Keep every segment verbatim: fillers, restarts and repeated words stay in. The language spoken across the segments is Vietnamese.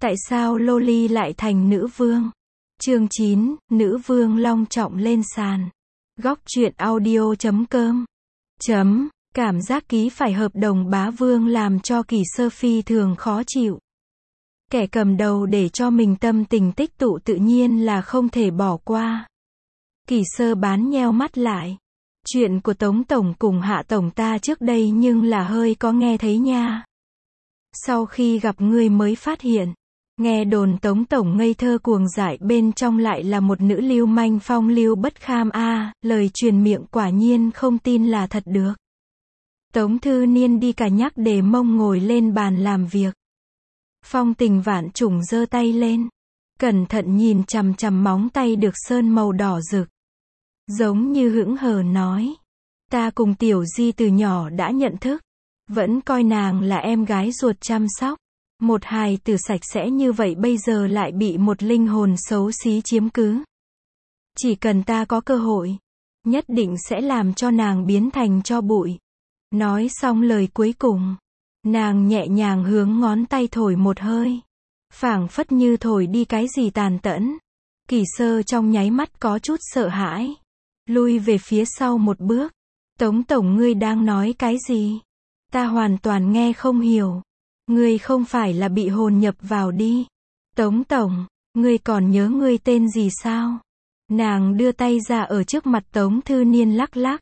Tại sao Loli lại thành nữ vương? Chương chín, nữ vương long trọng lên sàn. Góc truyện audio chấm com. Chấm, cảm giác ký phải hợp đồng bá vương làm cho Kỷ Sơ phi thường khó chịu. Kẻ cầm đầu để cho mình tâm tình tích tụ tự nhiên là không thể bỏ qua. Kỷ Sơ bán nheo mắt lại. Chuyện của Tống Tổng cùng Hạ Tổng ta trước đây nhưng là hơi có nghe thấy nha. Sau khi gặp ngươi mới phát hiện. Nghe đồn Tống Tổng ngây thơ cuồng dại bên trong lại là một nữ lưu manh phong lưu bất kham a à, lời truyền miệng quả nhiên không tin là thật được. Tống Thư Niên đi cả nhắc để mông ngồi lên bàn làm việc. Phong Tình Vạn Trùng giơ tay lên. Cẩn thận nhìn chằm chằm móng tay được sơn màu đỏ rực. Giống như hững hờ nói. Ta cùng Tiểu Di từ nhỏ đã nhận thức. Vẫn coi nàng là em gái ruột chăm sóc. Một hài tử sạch sẽ như vậy bây giờ lại bị một linh hồn xấu xí chiếm cứ. Chỉ cần ta có cơ hội, nhất định sẽ làm cho nàng biến thành tro bụi. Nói xong lời cuối cùng, nàng nhẹ nhàng hướng ngón tay thổi một hơi. Phảng phất như thổi đi cái gì tàn tẫn. Kỷ Sơ trong nháy mắt có chút sợ hãi. Lui về phía sau một bước. Tống Tổng ngươi đang nói cái gì? Ta hoàn toàn nghe không hiểu. Ngươi không phải là bị hồn nhập vào đi. Tống Tổng, ngươi còn nhớ ngươi tên gì sao? Nàng đưa tay ra ở trước mặt Tống Thư Niên lắc lắc.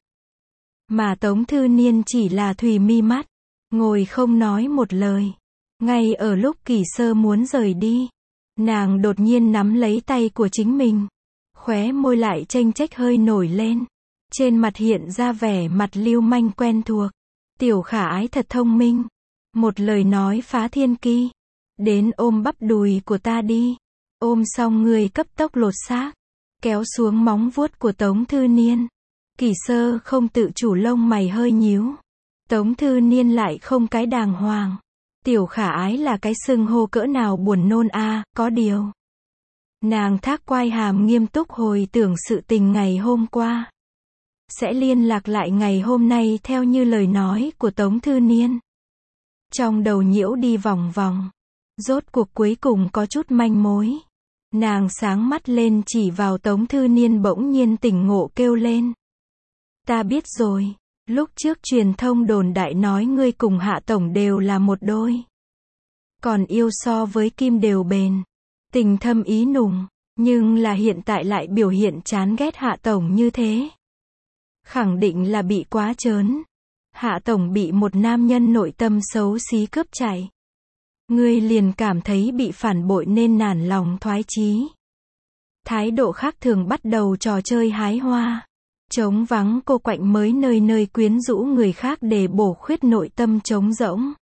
Mà Tống Thư Niên chỉ là thùy mi mắt. Ngồi không nói một lời. Ngay ở lúc Kỷ Sơ muốn rời đi. Nàng đột nhiên nắm lấy tay của chính mình. Khóe môi lại chênh chếch hơi nổi lên. Trên mặt hiện ra vẻ mặt lưu manh quen thuộc. Tiểu Khả Ái thật thông minh. Một lời nói phá thiên ki. Đến ôm bắp đùi của ta đi. Ôm xong người cấp tốc lột xác. Kéo xuống móng vuốt của Tống Thư Niên. Kỷ Sơ không tự chủ lông mày hơi nhíu. Tống Thư Niên lại không cái đàng hoàng. Tiểu Khả Ái là cái xưng hô cỡ nào buồn nôn a à, có điều. Nàng thác quai hàm nghiêm túc hồi tưởng sự tình ngày hôm qua. Sẽ liên lạc lại ngày hôm nay theo như lời nói của Tống Thư Niên. Trong đầu nhiễu đi vòng vòng. Rốt cuộc cuối cùng có chút manh mối. Nàng sáng mắt lên chỉ vào Tống Thư Niên bỗng nhiên tỉnh ngộ kêu lên. Ta biết rồi. Lúc trước truyền thông đồn đại nói ngươi cùng Hạ Tổng đều là một đôi. Còn yêu so với kim đều bền. Tình thâm ý nùng. Nhưng là hiện tại lại biểu hiện chán ghét Hạ Tổng như thế. Khẳng định là bị quá trớn. Hạ Tổng bị một nam nhân nội tâm xấu xí cướp chạy. Ngươi liền cảm thấy bị phản bội nên nản lòng thoái chí. Thái độ khác thường bắt đầu trò chơi hái hoa. Trống vắng cô quạnh mới nơi nơi quyến rũ người khác để bổ khuyết nội tâm trống rỗng.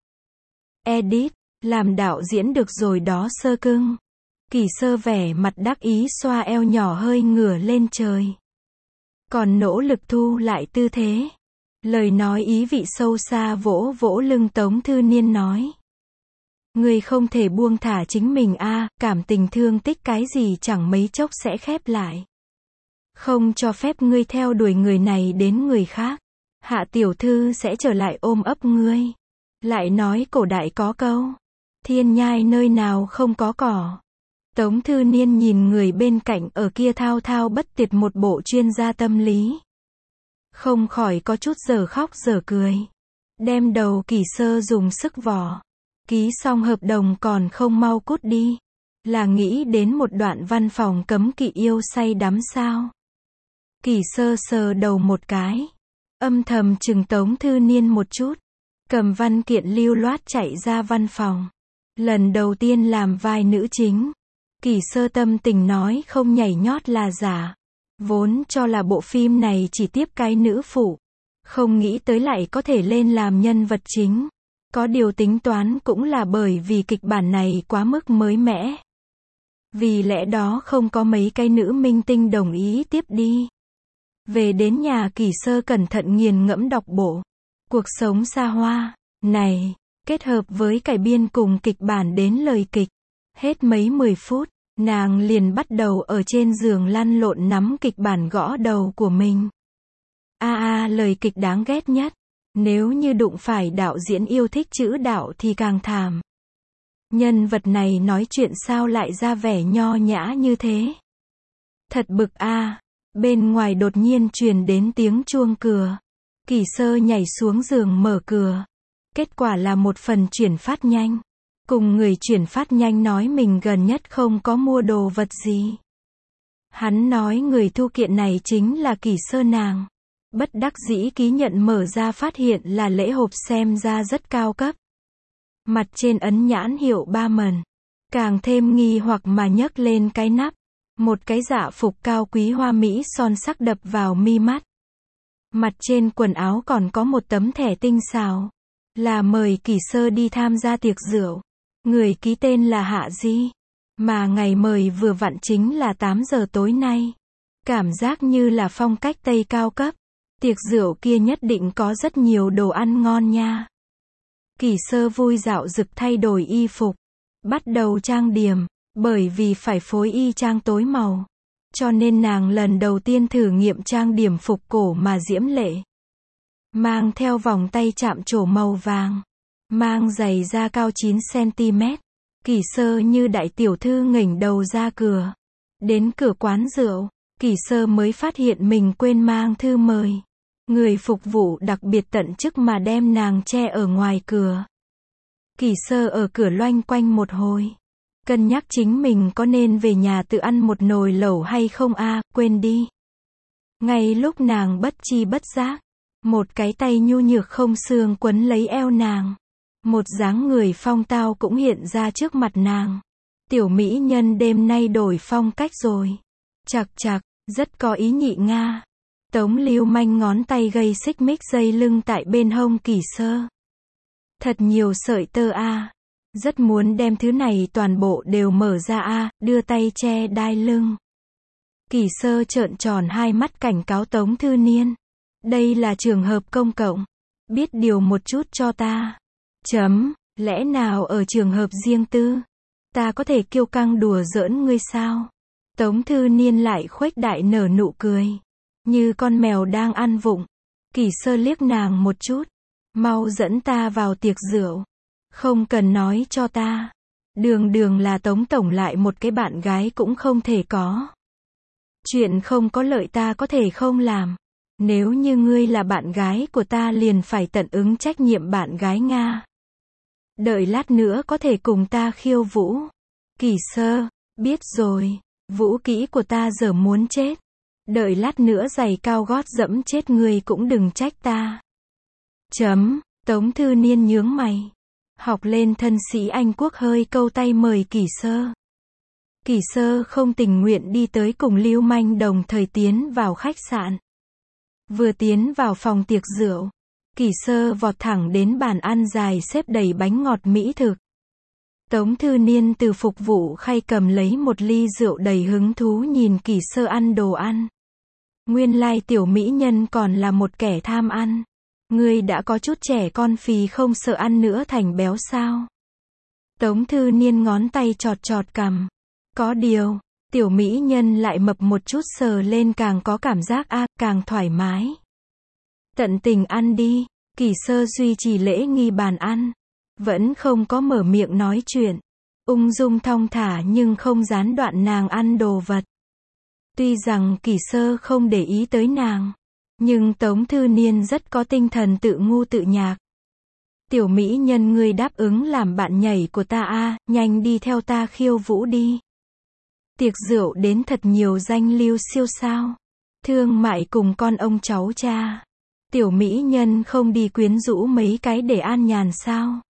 Edit, làm đạo diễn được rồi đó Sơ cưng. Kỷ Sơ vẻ mặt đắc ý xoa eo nhỏ hơi ngửa lên trời. Còn nỗ lực thu lại tư thế. Lời nói ý vị sâu xa vỗ vỗ lưng Tống Thư Niên nói. Ngươi không thể buông thả chính mình a à, cảm tình thương tích cái gì chẳng mấy chốc sẽ khép lại. Không cho phép ngươi theo đuổi người này đến người khác. Hạ tiểu thư sẽ trở lại ôm ấp ngươi. Lại nói cổ đại có câu. Thiên nhai nơi nào không có cỏ. Tống Thư Niên nhìn người bên cạnh ở kia thao thao bất tuyệt một bộ chuyên gia tâm lý. Không khỏi có chút giờ khóc giờ cười. Đem đầu Kỷ Sơ dùng sức vò. Ký xong hợp đồng còn không mau cút đi. Là nghĩ đến một đoạn văn phòng cấm kỵ yêu say đắm sao. Kỷ Sơ sờ đầu một cái. Âm thầm chừng Tống Thư Niên một chút. Cầm văn kiện lưu loát chạy ra văn phòng. Lần đầu tiên làm vai nữ chính. Kỷ Sơ tâm tình nói không nhảy nhót là giả. Vốn cho là bộ phim này chỉ tiếp cái nữ phụ. Không nghĩ tới lại có thể lên làm nhân vật chính. Có điều tính toán cũng là bởi vì kịch bản này quá mức mới mẻ. Vì lẽ đó không có mấy cái nữ minh tinh đồng ý tiếp đi. Về đến nhà Kỷ Sơ cẩn thận nghiền ngẫm đọc bộ. Cuộc sống xa hoa này, kết hợp với cải biên cùng kịch bản đến lời kịch. Hết mấy mười phút, nàng liền bắt đầu ở trên giường lăn lộn nắm kịch bản gõ đầu của mình. A a lời kịch đáng ghét nhất. Nếu như đụng phải đạo diễn yêu thích chữ đạo thì càng thảm. Nhân vật này nói chuyện sao lại ra vẻ nho nhã như thế? Thật bực a. Bên ngoài đột nhiên truyền đến tiếng chuông cửa. Kỳ Sơ nhảy xuống giường mở cửa. Kết quả là một phần chuyển phát nhanh. Cùng người chuyển phát nhanh nói mình gần nhất không có mua đồ vật gì. Hắn nói người thu kiện này chính là Kỳ Sơ nàng. Bất đắc dĩ ký nhận mở ra phát hiện là lễ hộp xem ra rất cao cấp. Mặt trên ấn nhãn hiệu ba mần. Càng thêm nghi hoặc mà nhấc lên cái nắp. Một cái dạ phục cao quý hoa mỹ son sắc đập vào mi mắt. Mặt trên quần áo còn có một tấm thẻ tinh xảo. Là mời Kỳ Sơ đi tham gia tiệc rượu. Người ký tên là Hạ Di. Mà ngày mời vừa vặn chính là tám giờ tối nay. Cảm giác như là phong cách Tây cao cấp. Tiệc rượu kia nhất định có rất nhiều đồ ăn ngon nha. Kỳ Sơ vui dạo dực thay đổi y phục. Bắt đầu trang điểm. Bởi vì phải phối y trang tối màu. Cho nên nàng lần đầu tiên thử nghiệm trang điểm phục cổ mà diễm lệ. Mang theo vòng tay chạm trổ màu vàng. Mang giày da cao chín xăng ti mét. Kỳ Sơ như đại tiểu thư nghỉnh đầu ra cửa. Đến cửa quán rượu, Kỳ Sơ mới phát hiện mình quên mang thư mời. Người phục vụ đặc biệt tận chức mà đem nàng che ở ngoài cửa. Kỳ Sơ ở cửa loanh quanh một hồi. Cân nhắc chính mình có nên về nhà tự ăn một nồi lẩu hay không a, à, quên đi. Ngay lúc nàng bất chi bất giác, một cái tay nhu nhược không xương quấn lấy eo nàng. Một dáng người phong tao cũng hiện ra trước mặt nàng. Tiểu mỹ nhân đêm nay đổi phong cách rồi. Chạc chạc, rất có ý nhị nga. Tống Lưu Manh ngón tay gây xích mích dây lưng tại bên hông Kỳ Sơ. Thật nhiều sợi tơ a. À. Rất muốn đem thứ này toàn bộ đều mở ra a, à, đưa tay che đai lưng. Kỳ Sơ trợn tròn hai mắt cảnh cáo Tống Thư Niên. Đây là trường hợp công cộng. Biết điều một chút cho ta. Chấm, lẽ nào ở trường hợp riêng tư? Ta có thể kiêu căng đùa giỡn ngươi sao? Tống Thư Niên lại khuếch đại nở nụ cười. Như con mèo đang ăn vụng. Kỳ Sơ liếc nàng một chút. Mau dẫn ta vào tiệc rượu. Không cần nói cho ta. Đường đường là Tống Tổng lại một cái bạn gái cũng không thể có. Chuyện không có lợi ta có thể không làm. Nếu như ngươi là bạn gái của ta liền phải tận ứng trách nhiệm bạn gái Nga. Đợi lát nữa có thể cùng ta khiêu vũ. Kỳ Sơ, biết rồi. Vũ kỹ của ta giờ muốn chết. Đợi lát nữa giày cao gót dẫm chết ngươi cũng đừng trách ta. Chấm, Tống Thư Niên nhướng mày. Học lên thân sĩ Anh Quốc hơi câu tay mời Kỳ Sơ. Kỳ Sơ không tình nguyện đi tới cùng Lưu Manh đồng thời tiến vào khách sạn. Vừa tiến vào phòng tiệc rượu, Kỳ Sơ vọt thẳng đến bàn ăn dài xếp đầy bánh ngọt mỹ thực. Tống Thư Niên từ phục vụ khay cầm lấy một ly rượu đầy hứng thú nhìn Kỳ Sơ ăn đồ ăn. Nguyên lai tiểu mỹ nhân còn là một kẻ tham ăn. Ngươi đã có chút trẻ con phì không sợ ăn nữa thành béo sao? Tống Thư Niên ngón tay chọt chọt cằm. Có điều, tiểu mỹ nhân lại mập một chút sờ lên càng có cảm giác a, à, càng thoải mái. Tận tình ăn đi. Kỳ Sơ duy trì lễ nghi bàn ăn. Vẫn không có mở miệng nói chuyện. Ung dung thong thả nhưng không gián đoạn nàng ăn đồ vật. Tuy rằng Kỳ Sơ không để ý tới nàng. Nhưng Tống Thư Niên rất có tinh thần tự ngu tự nhạc. Tiểu mỹ nhân ngươi đáp ứng làm bạn nhảy của ta a, à, nhanh đi theo ta khiêu vũ đi. Tiệc rượu đến thật nhiều danh lưu siêu sao. Thương mại cùng con ông cháu cha. Tiểu mỹ nhân không đi quyến rũ mấy cái để an nhàn sao?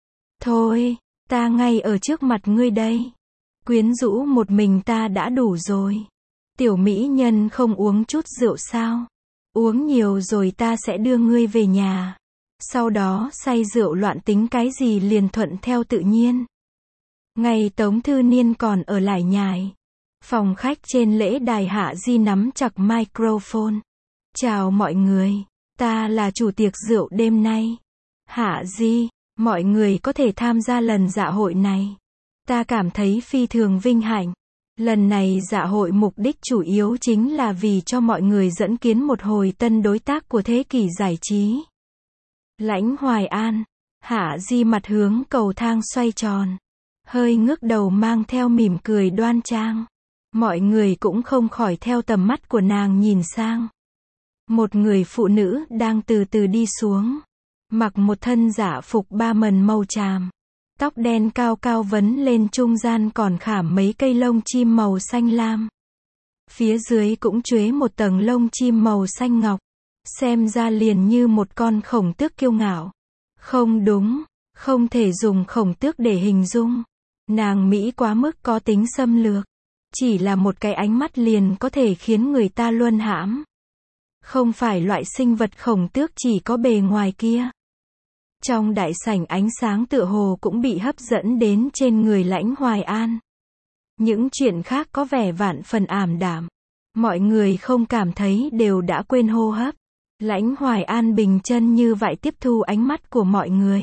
Thôi, ta ngay ở trước mặt ngươi đây. Quyến rũ một mình ta đã đủ rồi. Tiểu mỹ nhân không uống chút rượu sao? Uống nhiều rồi ta sẽ đưa ngươi về nhà. Sau đó say rượu loạn tính cái gì liền thuận theo tự nhiên. Ngày Tống Thư Niên còn ở lại nhài. Phòng khách trên lễ đài Hạ Di nắm chặt microphone. Chào mọi người, ta là chủ tiệc rượu đêm nay. Hạ Di, mọi người có thể tham gia lần dạ hội này. Ta cảm thấy phi thường vinh hạnh. Lần này dạ hội mục đích chủ yếu chính là vì cho mọi người dẫn kiến một hồi tân đối tác của thế kỷ giải trí. Lãnh Hoài An, Hạ Di mặt hướng cầu thang xoay tròn. hơi ngước đầu mang theo mỉm cười đoan trang. Mọi người cũng không khỏi theo tầm mắt của nàng nhìn sang. Một người phụ nữ đang từ từ đi xuống. Mặc một thân dạ phục ba mần màu tràm. Tóc đen cao cao vấn lên trung gian còn khảm mấy cây lông chim màu xanh lam. Phía dưới cũng chuế một tầng lông chim màu xanh ngọc. Xem ra liền như một con khổng tước kiêu ngạo. Không đúng, không thể dùng khổng tước để hình dung. Nàng Mỹ quá mức có tính xâm lược. Chỉ là một cái ánh mắt liền có thể khiến người ta luân hãm. Không phải loại sinh vật khổng tước chỉ có bề ngoài kia. Trong đại sảnh ánh sáng tựa hồ cũng bị hấp dẫn đến trên người Lãnh Hoài An. Những chuyện khác có vẻ vạn phần ảm đạm. Mọi người không cảm thấy đều đã quên hô hấp. Lãnh Hoài An bình chân như vậy tiếp thu ánh mắt của mọi người.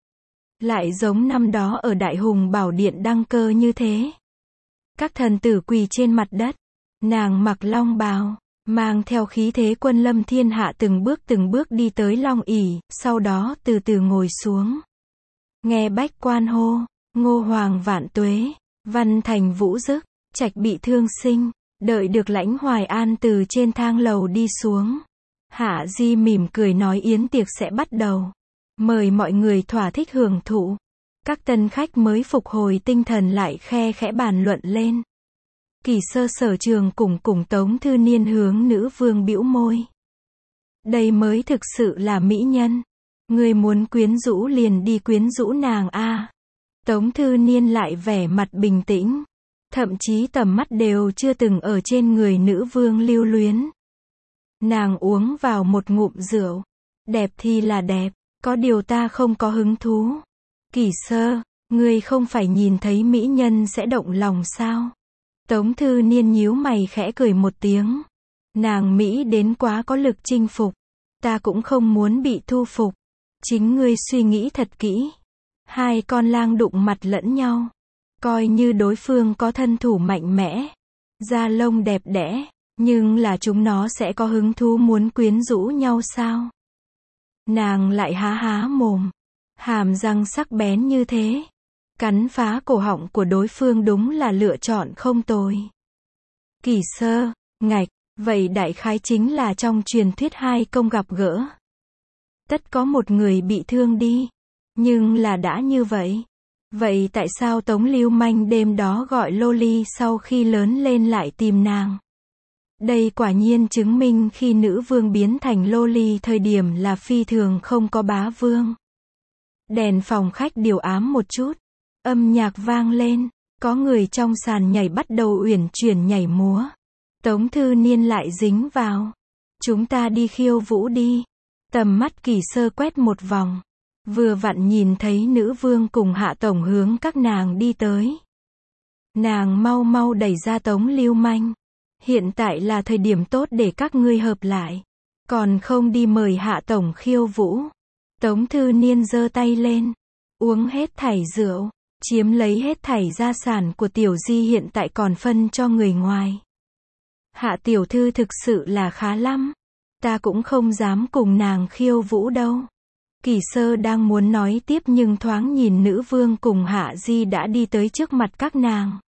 Lại giống năm đó ở Đại Hùng Bảo Điện đăng cơ như thế. Các thần tử quỳ trên mặt đất. Nàng mặc long bào, mang theo khí thế quân lâm thiên hạ từng bước từng bước đi tới long ỷ, sau đó từ từ ngồi xuống. Nghe bách quan hô, Ngô Hoàng vạn tuế, văn thành vũ dức, trạch bị thương sinh, đợi được Lãnh Hoài An từ trên thang lầu đi xuống. Hạ Di mỉm cười nói yến tiệc sẽ bắt đầu. Mời mọi người thỏa thích hưởng thụ. Các tân khách mới phục hồi tinh thần lại khe khẽ bàn luận lên. Kỳ Sơ Sở Trường cùng cùng Tống Thư Niên hướng nữ vương bĩu môi. Đây mới thực sự là mỹ nhân. Người muốn quyến rũ liền đi quyến rũ nàng a. À. Tống Thư Niên lại vẻ mặt bình tĩnh. Thậm chí tầm mắt đều chưa từng ở trên người nữ vương lưu luyến. Nàng uống vào một ngụm rượu. Đẹp thì là đẹp, có điều ta không có hứng thú. Kỳ Sơ, ngươi không phải nhìn thấy mỹ nhân sẽ động lòng sao? Tống Thư Niên nhíu mày khẽ cười một tiếng. Nàng Mỹ đến quá có lực chinh phục. Ta cũng không muốn bị thu phục. Chính ngươi suy nghĩ thật kỹ. Hai con lang đụng mặt lẫn nhau. Coi như đối phương có thân thủ mạnh mẽ. Da lông đẹp đẽ. Nhưng là chúng nó sẽ có hứng thú muốn quyến rũ nhau sao? Nàng lại há há mồm. Hàm răng sắc bén như thế. Cắn phá cổ họng của đối phương đúng là lựa chọn không tồi. Kỳ Sơ, ngạch, vậy đại khái chính là trong truyền thuyết hai công gặp gỡ. Tất có một người bị thương đi. Nhưng là đã như vậy. Vậy tại sao Tống Lưu Manh đêm đó gọi Loli sau khi lớn lên lại tìm nàng? Đây quả nhiên chứng minh khi nữ vương biến thành Loli thời điểm là phi thường không có bá vương. Đèn phòng khách điều ám một chút. Âm nhạc vang lên. Có người trong sàn nhảy bắt đầu uyển chuyển nhảy múa. Tống Thư Niên lại dính vào. Chúng ta đi khiêu vũ đi. Tầm mắt Kỳ Sơ quét một vòng. Vừa vặn nhìn thấy nữ vương cùng hạ tổng hướng các nàng đi tới. Nàng mau mau đẩy ra Tống Lưu Manh. Hiện tại là thời điểm tốt để các ngươi hợp lại. Còn không đi mời hạ tổng khiêu vũ. Tống Thư Niên giơ tay lên. Uống hết thảy rượu. Chiếm lấy hết thảy gia sản của tiểu di hiện tại còn phân cho người ngoài. Hạ tiểu thư thực sự là khá lắm. Ta cũng không dám cùng nàng khiêu vũ đâu. Kỳ Sơ đang muốn nói tiếp nhưng thoáng nhìn nữ vương cùng Hạ Di đã đi tới trước mặt các nàng.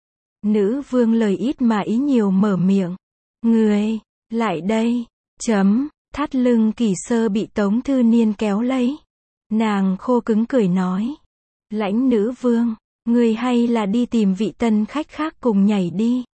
Nữ vương lời ít mà ý nhiều mở miệng. Người, lại đây, chấm, thắt lưng Kỳ Sơ bị Tống Thư Niên kéo lấy. Nàng khô cứng cười nói. Lãnh nữ vương, người hay là đi tìm vị tân khách khác cùng nhảy đi.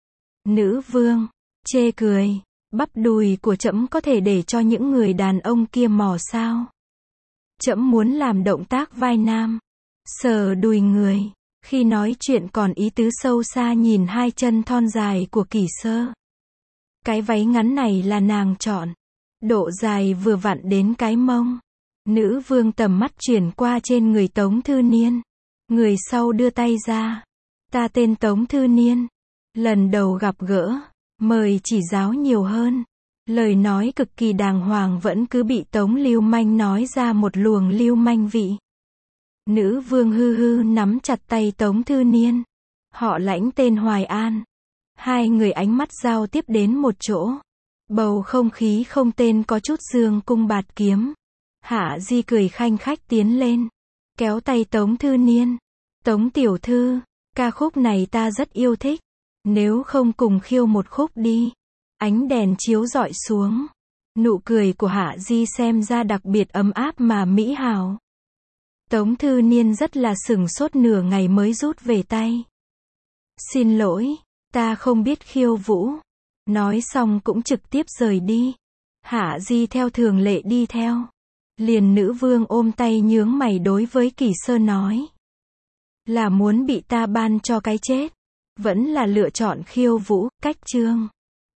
Nữ vương, chê cười, bắp đùi của trẫm có thể để cho những người đàn ông kia mò sao? Trẫm muốn làm động tác vai nam, sờ đùi người. Khi nói chuyện còn ý tứ sâu xa nhìn hai chân thon dài của Kỳ Sơ. Cái váy ngắn này là nàng chọn. Độ dài vừa vặn đến cái mông. Nữ vương tầm mắt chuyển qua trên người Tống Thư Niên. Người sau đưa tay ra. Ta tên Tống Thư Niên. Lần đầu gặp gỡ. Mời chỉ giáo nhiều hơn. Lời nói cực kỳ đàng hoàng vẫn cứ bị Tống Lưu Manh nói ra một luồng lưu manh vị. Nữ vương hư hư nắm chặt tay Tống Thư Niên. Họ Lãnh tên Hoài An. Hai người ánh mắt giao tiếp đến một chỗ. Bầu không khí không tên có chút dương cung bạt kiếm. Hạ Di cười khanh khách tiến lên. Kéo tay Tống Thư Niên. Tống tiểu thư, ca khúc này ta rất yêu thích. Nếu không cùng khiêu một khúc đi. Ánh đèn chiếu rọi xuống. Nụ cười của Hạ Di xem ra đặc biệt ấm áp mà mỹ hào. Tống Thư Niên rất là sửng sốt nửa ngày mới rút về tay. Xin lỗi, ta không biết khiêu vũ. Nói xong cũng trực tiếp rời đi. Hạ Di theo thường lệ đi theo. Liền nữ vương ôm tay nhướng mày đối với Kỳ Sơn nói. Là muốn bị ta ban cho cái chết. Vẫn là lựa chọn khiêu vũ, cách chương.